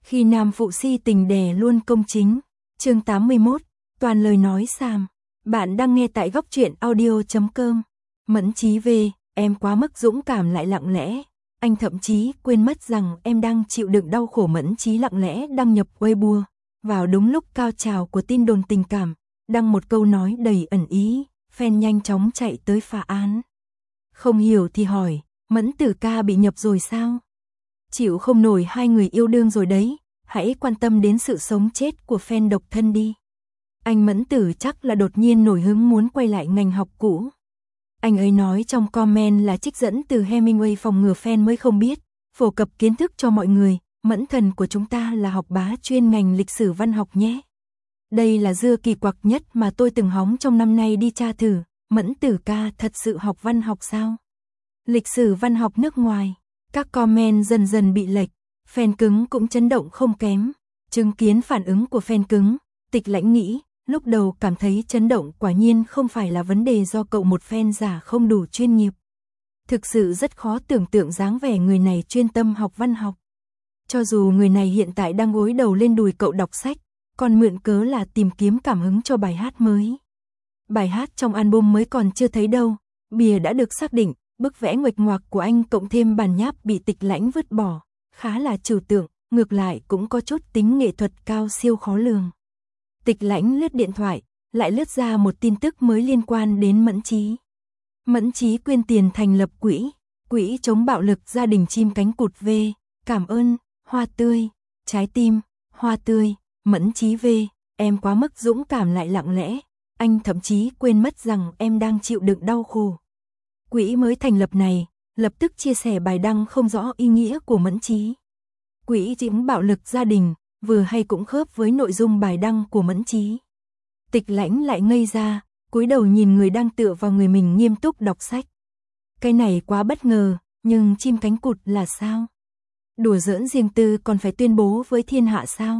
Khi nam phụ si tình đè luôn công chính. Chương 81, toàn lời nói xàm. Bạn đang nghe tại góc truyện audio.com. Mẫn Chí về, em quá mức dũng cảm lại lặng lẽ. Anh thậm chí quên mất rằng em đang chịu đựng đau khổ. Mẫn Chí lặng lẽ đăng nhập Weibo. Vào đúng lúc cao trào của tin đồn tình cảm, đăng một câu nói đầy ẩn ý, fan nhanh chóng chạy tới phá án. Không hiểu thì hỏi, Mẫn Tử ca bị nhập rồi sao? Chịu không nổi hai người yêu đương rồi đấy, hãy quan tâm đến sự sống chết của fan độc thân đi. Anh Mẫn Tử chắc là đột nhiên nổi hứng muốn quay lại ngành học cũ. Anh ấy nói trong comment là trích dẫn từ Hemingway phòng ngừa fan mới không biết, phổ cập kiến thức cho mọi người, Mẫn thần của chúng ta là học bá chuyên ngành lịch sử văn học nhé. Đây là dưa kỳ quặc nhất mà tôi từng hóng trong năm nay đi tra thử, Mẫn Tử ca thật sự học văn học sao? Lịch sử văn học nước ngoài. Các comment dần dần bị lệch, fan cứng cũng chấn động không kém. Chứng kiến phản ứng của fan cứng, Tịch Lãnh nghĩ, lúc đầu cảm thấy chấn động quả nhiên không phải là vấn đề do cậu một fan giả không đủ chuyên nghiệp. Thực sự rất khó tưởng tượng dáng vẻ người này chuyên tâm học văn học. Cho dù người này hiện tại đang gối đầu lên đùi cậu đọc sách, còn mượn cớ là tìm kiếm cảm hứng cho bài hát mới. Bài hát trong album mới còn chưa thấy đâu, bìa đã được xác định. Bức vẽ nguệch ngoạc của anh cộng thêm bản nháp bị Tịch Lãnh vứt bỏ, khá là trừu tượng, ngược lại cũng có chút tính nghệ thuật cao siêu khó lường. Tịch Lãnh lướt điện thoại, lại lướt ra một tin tức mới liên quan đến Mẫn Chí. Mẫn Chí quyên tiền thành lập quỹ chống bạo lực gia đình chim cánh cụt V, cảm ơn, hoa tươi, trái tim, hoa tươi, Mẫn Chí V, em quá mức dũng cảm lại lặng lẽ, anh thậm chí quên mất rằng em đang chịu đựng đau khổ. Quỹ mới thành lập này, lập tức chia sẻ bài đăng không rõ ý nghĩa của Mẫn Chí. Quỹ chống bạo lực gia đình, vừa hay cũng khớp với nội dung bài đăng của Mẫn Chí. Tịch Lãnh lại ngây ra, cúi đầu nhìn người đang tựa vào người mình nghiêm túc đọc sách. Cái này quá bất ngờ, nhưng chim cánh cụt là sao? Đùa giỡn riêng tư còn phải tuyên bố với thiên hạ sao?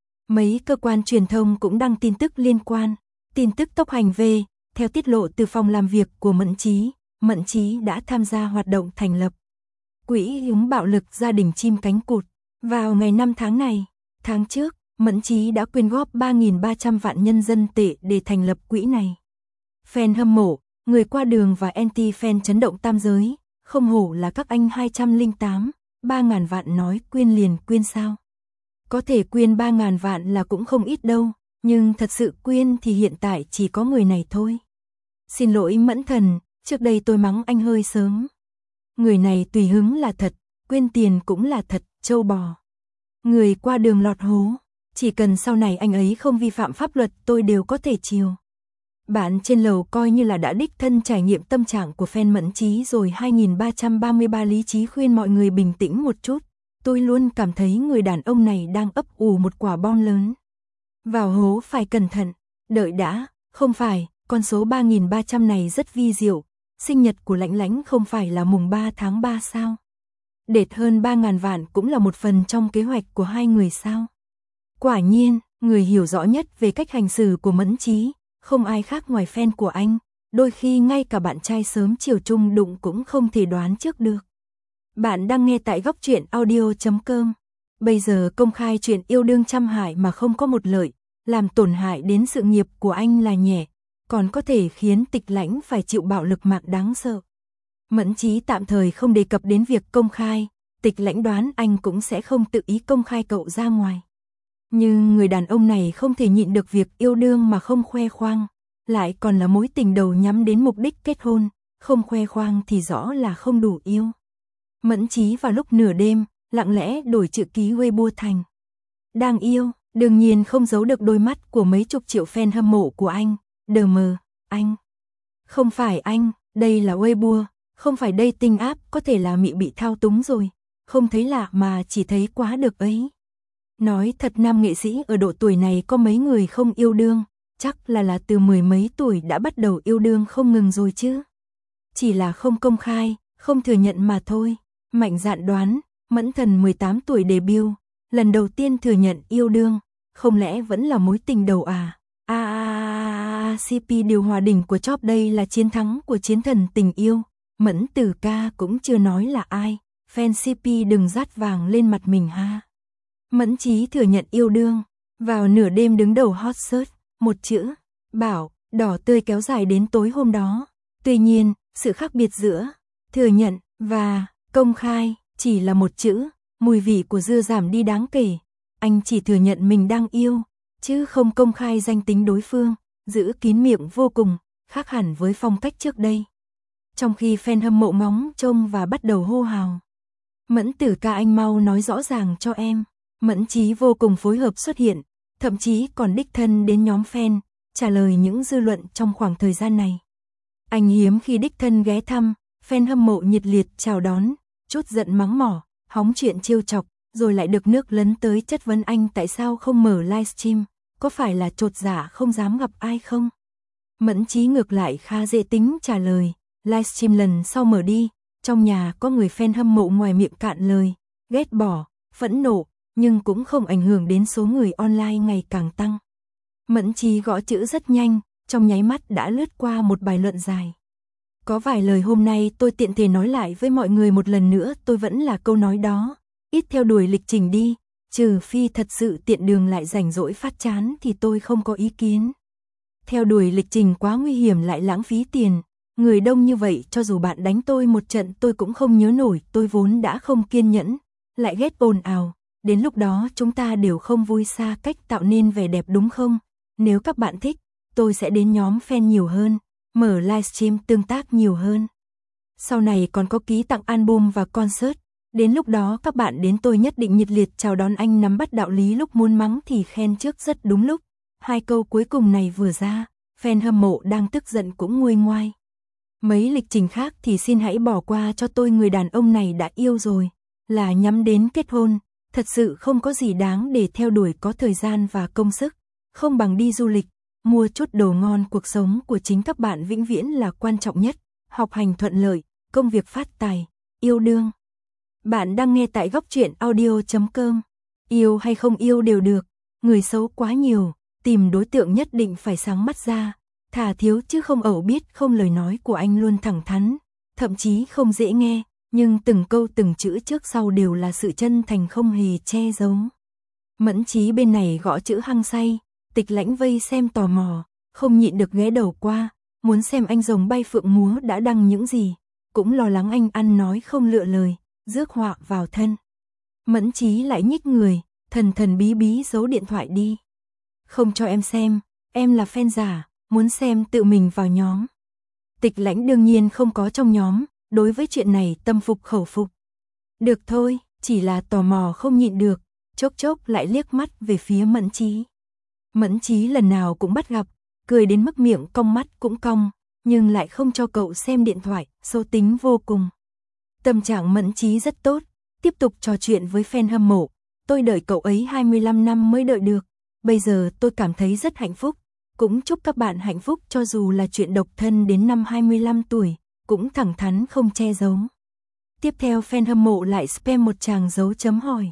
Mấy cơ quan truyền thông cũng đăng tin tức liên quan. Tin tức tốc hành về, theo tiết lộ từ phòng làm việc của Mẫn Chí đã tham gia hoạt động thành lập quỹ chống bạo lực gia đình chim cánh cụt. Vào ngày 5 tháng này, tháng trước, Mẫn Chí đã quyên góp 3.300 vạn nhân dân tệ để thành lập quỹ này. Fan hâm mộ, người qua đường và anti-fan chấn động tam giới, không hổ là các anh 208, 3.000 vạn nói quyên liền quyên sao. Có thể quyên 3.000 vạn là cũng không ít đâu, nhưng thật sự quyên thì hiện tại chỉ có người này thôi. Xin lỗi Mẫn thần, trước đây tôi mắng anh hơi sớm. Người này tùy hứng là thật, quyên tiền cũng là thật, trâu bò. Người qua đường lọt hố, chỉ cần sau này anh ấy không vi phạm pháp luật tôi đều có thể chiều. Bạn trên lầu coi như là đã đích thân trải nghiệm tâm trạng của fan Mẫn Chí rồi. 2333 lý trí khuyên mọi người bình tĩnh một chút. Tôi luôn cảm thấy người đàn ông này đang ấp ủ một quả bom lớn. Vào hố phải cẩn thận, đợi đã, không phải, con số 3.300 này rất vi diệu. Sinh nhật của Lãnh Lãnh không phải là mùng 3 tháng 3 sao? Đệt hơn 3.000 vạn cũng là một phần trong kế hoạch của hai người sao? Quả nhiên, người hiểu rõ nhất về cách hành xử của Mẫn Chí, không ai khác ngoài fan của anh, đôi khi ngay cả bạn trai sớm chiều chung đụng cũng không thể đoán trước được. Bạn đang nghe tại góc truyện audio.com. Bây giờ công khai chuyện yêu đương trăm hại mà không có một lợi, làm tổn hại đến sự nghiệp của anh là nhẹ, còn có thể khiến Tịch Lãnh phải chịu bạo lực mạng đáng sợ. Mẫn Chí tạm thời không đề cập đến việc công khai, Tịch Lãnh đoán anh cũng sẽ không tự ý công khai cậu ra ngoài. Nhưng người đàn ông này không thể nhịn được việc yêu đương mà không khoe khoang, lại còn là mối tình đầu nhắm đến mục đích kết hôn, không khoe khoang thì rõ là không đủ yêu. Mẫn Chí vào lúc nửa đêm, lặng lẽ đổi chữ ký Weibo thành đang yêu, đương nhiên không giấu được đôi mắt của mấy chục triệu fan hâm mộ của anh. Đờ mờ, anh. Không phải anh, đây là Weibo, không phải dating app, có thể là bị thao túng rồi. Không thấy lạ mà chỉ thấy quá được ấy. Nói thật nam nghệ sĩ ở độ tuổi này có mấy người không yêu đương, chắc là từ mười mấy tuổi đã bắt đầu yêu đương không ngừng rồi chứ. Chỉ là không công khai, không thừa nhận mà thôi. Mạnh dạn đoán, Mẫn thần 18 tuổi debut, lần đầu tiên thừa nhận yêu đương, không lẽ vẫn là mối tình đầu à? CP điều hòa đỉnh của Chop đây là chiến thắng của chiến thần tình yêu. Mẫn Tử ca cũng chưa nói là ai, fan CP đừng dát vàng lên mặt mình ha. Mẫn Chí thừa nhận yêu đương, vào nửa đêm đứng đầu hot search, một chữ, bảo, đỏ tươi kéo dài đến tối hôm đó. Tuy nhiên, sự khác biệt giữa thừa nhận và công khai chỉ là một chữ, mùi vị của dưa giảm đi đáng kể. Anh chỉ thừa nhận mình đang yêu, chứ không công khai danh tính đối phương, giữ kín miệng vô cùng, khác hẳn với phong cách trước đây. Trong khi fan hâm mộ ngóng trông và bắt đầu hô hào. Mẫn Tử ca, anh mau nói rõ ràng cho em. Mẫn Chí vô cùng phối hợp xuất hiện, thậm chí còn đích thân đến nhóm fan, trả lời những dư luận trong khoảng thời gian này. Anh hiếm khi đích thân ghé thăm, fan hâm mộ nhiệt liệt chào đón, chút giận mắng mỏ, hóng chuyện trêu chọc, rồi lại được nước lấn tới chất vấn anh tại sao không mở livestream, có phải là chột dạ không dám gặp ai không? Mẫn Chí ngược lại khá dễ tính trả lời, livestream lần sau mở đi, trong nhà có người fan hâm mộ ngoài miệng cạn lời, ghét bỏ, phẫn nộ, nhưng cũng không ảnh hưởng đến số người online ngày càng tăng. Mẫn Chí gõ chữ rất nhanh, trong nháy mắt đã lướt qua một bài luận dài. Có vài lời hôm nay tôi tiện thể nói lại với mọi người một lần nữa, tôi vẫn là câu nói đó, ít theo đuổi lịch trình đi, trừ phi thật sự tiện đường lại rảnh rỗi phát chán thì tôi không có ý kiến. Theo đuổi lịch trình quá nguy hiểm lại lãng phí tiền, người đông như vậy cho dù bạn đánh tôi một trận tôi cũng không nhớ nổi, tôi vốn đã không kiên nhẫn, lại ghét ồn ào, đến lúc đó chúng ta đều không vui, xa cách tạo nên vẻ đẹp đúng không? Nếu các bạn thích, tôi sẽ đến nhóm fan nhiều hơn, mở livestream tương tác nhiều hơn. Sau này còn có ký tặng album và concert, đến lúc đó các bạn đến tôi nhất định nhiệt liệt chào đón. Anh nắm bắt đạo lý, lúc muốn mắng thì khen trước rất đúng lúc. Hai câu cuối cùng này vừa ra, fan hâm mộ đang tức giận cũng nguôi ngoai. Mấy lịch trình khác thì xin hãy bỏ qua cho tôi, người đàn ông này đã yêu rồi, là nhắm đến kết hôn, thật sự không có gì đáng để theo đuổi, có thời gian và công sức, không bằng đi du lịch, mua chút đồ ngon. Cuộc sống của chính các bạn vĩnh viễn là quan trọng nhất, học hành thuận lợi, công việc phát tài, yêu đương. Bạn đang nghe tại góc truyện audio.com. Yêu hay không yêu đều được, người xấu quá nhiều, tìm đối tượng nhất định phải sáng mắt ra, thà thiếu chứ không ẩu. Biết không, lời nói của anh luôn thẳng thắn, thậm chí không dễ nghe, nhưng từng câu từng chữ trước sau đều là sự chân thành không hề che giấu. Mẫn Chí bên này gõ chữ hăng say, Tịch Lãnh vây xem tò mò, không nhịn được ghé đầu qua, muốn xem anh rồng bay phượng múa đã đăng những gì, cũng lo lắng anh ăn nói không lựa lời, rước họa vào thân. Mẫn Chí lại nhích người, thần thần bí bí giấu điện thoại đi. Không cho em xem, em là fan giả, muốn xem tự mình vào nhóm. Tịch Lãnh đương nhiên không có trong nhóm, đối với chuyện này tâm phục khẩu phục. Được thôi, chỉ là tò mò không nhịn được, chốc chốc lại liếc mắt về phía Mẫn Chí. Mẫn Chí lần nào cũng bắt gặp, cười đến mức miệng cong mắt cũng cong, nhưng lại không cho cậu xem điện thoại, xấu tính vô cùng. Tâm trạng Mẫn Chí rất tốt, tiếp tục trò chuyện với fan hâm mộ, tôi đợi cậu ấy 25 năm mới đợi được, bây giờ tôi cảm thấy rất hạnh phúc, cũng chúc các bạn hạnh phúc. Cho dù là chuyện độc thân đến năm 25 tuổi, cũng thẳng thắn không che giấu. Tiếp theo fan hâm mộ lại spam một tràng dấu chấm hỏi.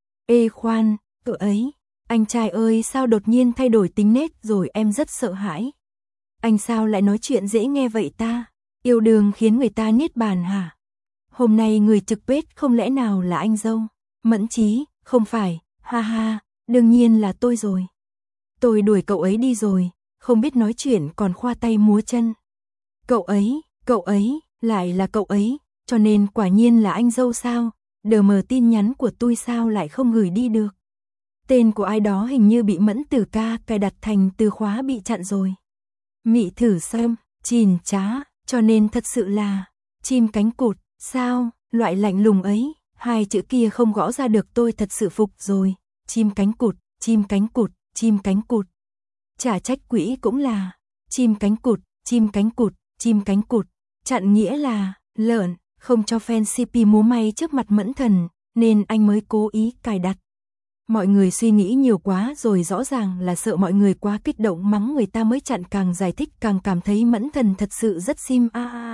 Ê khoan, cậu ấy, anh trai ơi, sao đột nhiên thay đổi tính nết rồi, em rất sợ hãi. Anh sao lại nói chuyện dễ nghe vậy ta? Yêu đương khiến người ta niết bàn hả? Hôm nay người trực bết không lẽ nào là anh dâu? Mẫn Chí, không phải, ha ha, đương nhiên là tôi rồi. Tôi đuổi cậu ấy đi rồi, không biết nói chuyện còn khoa tay múa chân. Cậu ấy, lại là cậu ấy, cho nên quả nhiên là anh dâu sao? Đờ mờ, tin nhắn của tôi sao lại không gửi đi được? Tên của ai đó hình như bị Mẫn Tử ca cài đặt thành từ khóa bị chặn rồi. Mị thử xem, chìn chá, cho nên thật sự là chim cánh cụt, sao, loại lạnh lùng ấy, hai chữ kia không gõ ra được, tôi thật sự phục rồi. Chim cánh cụt, chim cánh cụt, chim cánh cụt. Chả trách quỹ cũng là chim cánh cụt, chim cánh cụt, chim cánh cụt. Chặn nghĩa là lợn, không cho fan CP múa may trước mặt Mẫn Thần, nên anh mới cố ý cài đặt. Mọi người suy nghĩ nhiều quá rồi, rõ ràng là sợ mọi người quá kích động mắng người ta mới chặn, càng giải thích càng cảm thấy Mẫn Thần thật sự rất sim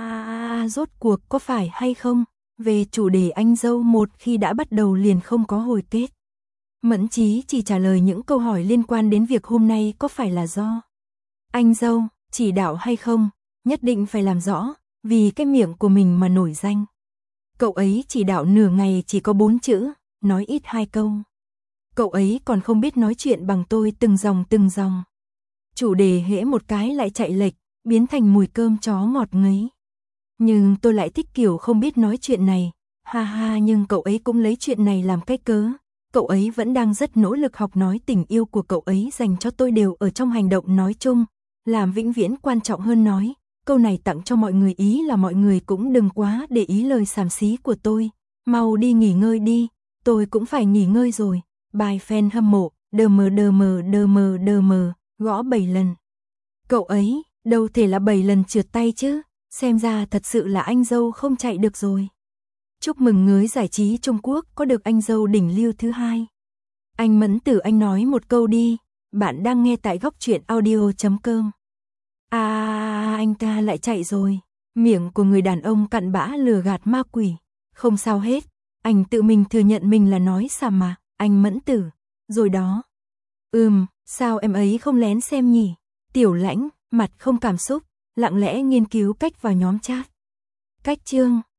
rốt cuộc có phải hay không? Về chủ đề anh dâu, một khi đã bắt đầu liền không có hồi kết. Mẫn Chí chỉ trả lời những câu hỏi liên quan đến việc hôm nay có phải là do anh dâu chỉ đạo hay không, nhất định phải làm rõ, vì cái miệng của mình mà nổi danh. Cậu ấy chỉ đạo nửa ngày chỉ có 4 chữ, nói ít 2 câu. Cậu ấy còn không biết nói chuyện bằng tôi từng dòng từng dòng. Chủ đề hễ một cái lại chạy lệch, biến thành mùi cơm chó ngọt ngấy. Nhưng tôi lại thích kiểu không biết nói chuyện này. Ha ha, nhưng cậu ấy cũng lấy chuyện này làm cái cớ. Cậu ấy vẫn đang rất nỗ lực học nói tình yêu của cậu ấy dành cho tôi đều ở trong hành động nói chung. Làm vĩnh viễn quan trọng hơn nói. Câu này tặng cho mọi người, ý là mọi người cũng đừng quá để ý lời xàm xí của tôi. Mau đi nghỉ ngơi đi, tôi cũng phải nghỉ ngơi rồi. Bài fan hâm mộ, đờ mờ, gõ 7 lần. Cậu ấy, đâu thể là 7 lần trượt tay chứ, xem ra thật sự là anh dâu không chạy được rồi. Chúc mừng ngới giải trí Trung Quốc có được anh dâu đỉnh lưu thứ 2. Anh Mẫn Tử, anh nói một câu đi, bạn đang nghe tại góc truyện audio.com. Anh ta lại chạy rồi, miệng của người đàn ông cặn bã lừa gạt ma quỷ, không sao hết, anh tự mình thừa nhận mình là nói xàm mà, anh Mẫn Tử, rồi đó. Sao em ấy không lén xem nhỉ? Tiểu Lãnh, mặt không cảm xúc, lặng lẽ nghiên cứu cách vào nhóm chat. Cách chương